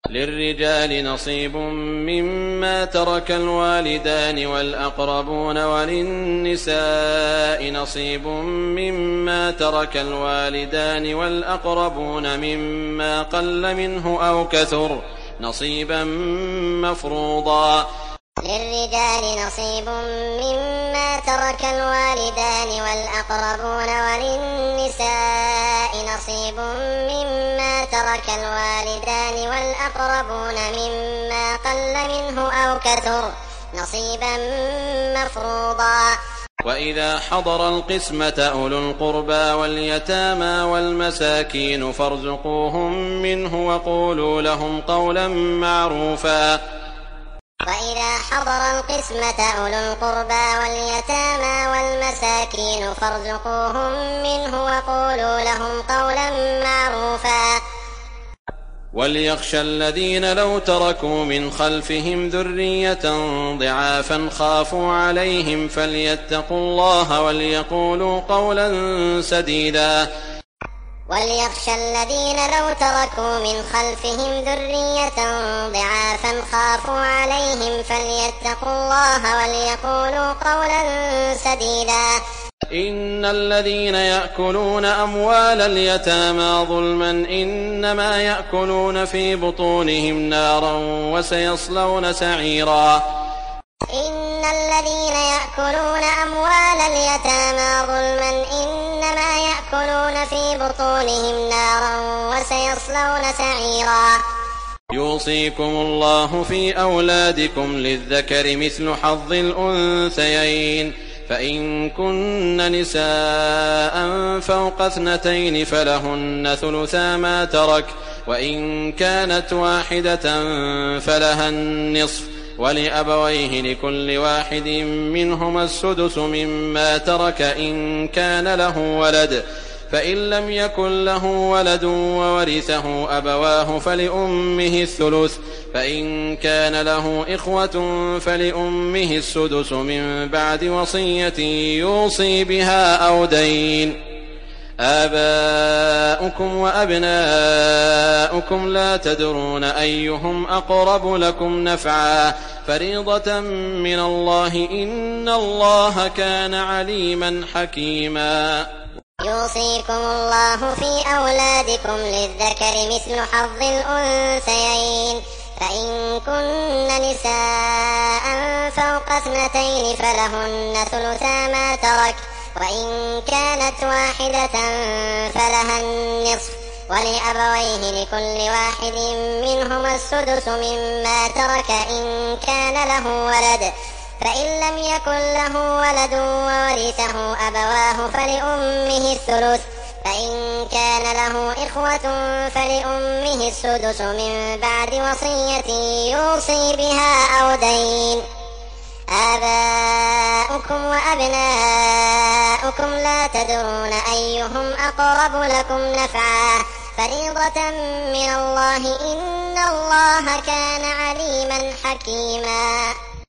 للرجال نصيب مما ترك الوالدان والأقربون وللنساء نصيب مما ترك الوالدان والأقربون مما قل منه أو كثر نصيبا مفروضا. للرجال نصيب مما ترك الوالدان والأقربون وللنساء نصيب مما ترك الوالدان والأقربون مما قل منه أو كثر نصيبا مفروضا. وإذا حضر القسمة أولو القربى واليتامى والمساكين فارزقوهم منه وقولوا لهم قولا معروفا. وإذا حضر القسمة أولو القربى واليتامى والمساكين فارزقوهم منه وقولوا لهم قولا معروفا. وليخشى الذين لو تركوا من خلفهم ذرية ضعافا خافوا عليهم فليتقوا الله وليقولوا قولا سديدا. وليخشى الذين لو تركوا من خلفهم ذرية ضعافا خافوا عليهم فليتقوا الله وليقولوا قولا سديدا. إن الذين يأكلون أموال اليتامى ظلما إنما يأكلون في بطونهم نارا وسيصلون سعيرا. إن الذين يأكلون أموال اليتامى ظلما إنما يأكلون في بطونهم نارا وسيصلون سعيرا. يوصيكم الله في أولادكم للذكر مثل حظ الأنثيين فإن كن نساء فوق 2 فلهن ثلثا ما ترك وإن كانت واحدة فلها النصف ولأبويه لكل واحد منهما السدس مما ترك إن كان له ولد فإن لم يكن له ولد وورثه أبواه فلأمه الثلث فإن كان له إخوة فلأمه السدس من بعد وصية يوصي بها أو دين. آباؤكم وأبناؤكم لا تدرون أيهم أقرب لكم نفعا فريضة من الله إن الله كان عليما حكيما. يوصيكم الله في أولادكم للذكر مثل حظ الأنثيين فإن كن نساء فوق 2 فلهن ثلثا ما ترك وإن كانت واحدة فلها النصف ولأبويه لكل واحد منهما السدس مما ترك إن كان له ولد فإن لم يكن له ولد وورثه أبواه فلأمه الثلث فإن كان له إخوة فلأمه السدس من بعد وصية يوصي بها أو دين. آباؤكم وأبناؤكم لا تدرون أيهم أقرب لكم نفعا فريضة من الله إن الله كان عليما حكيما.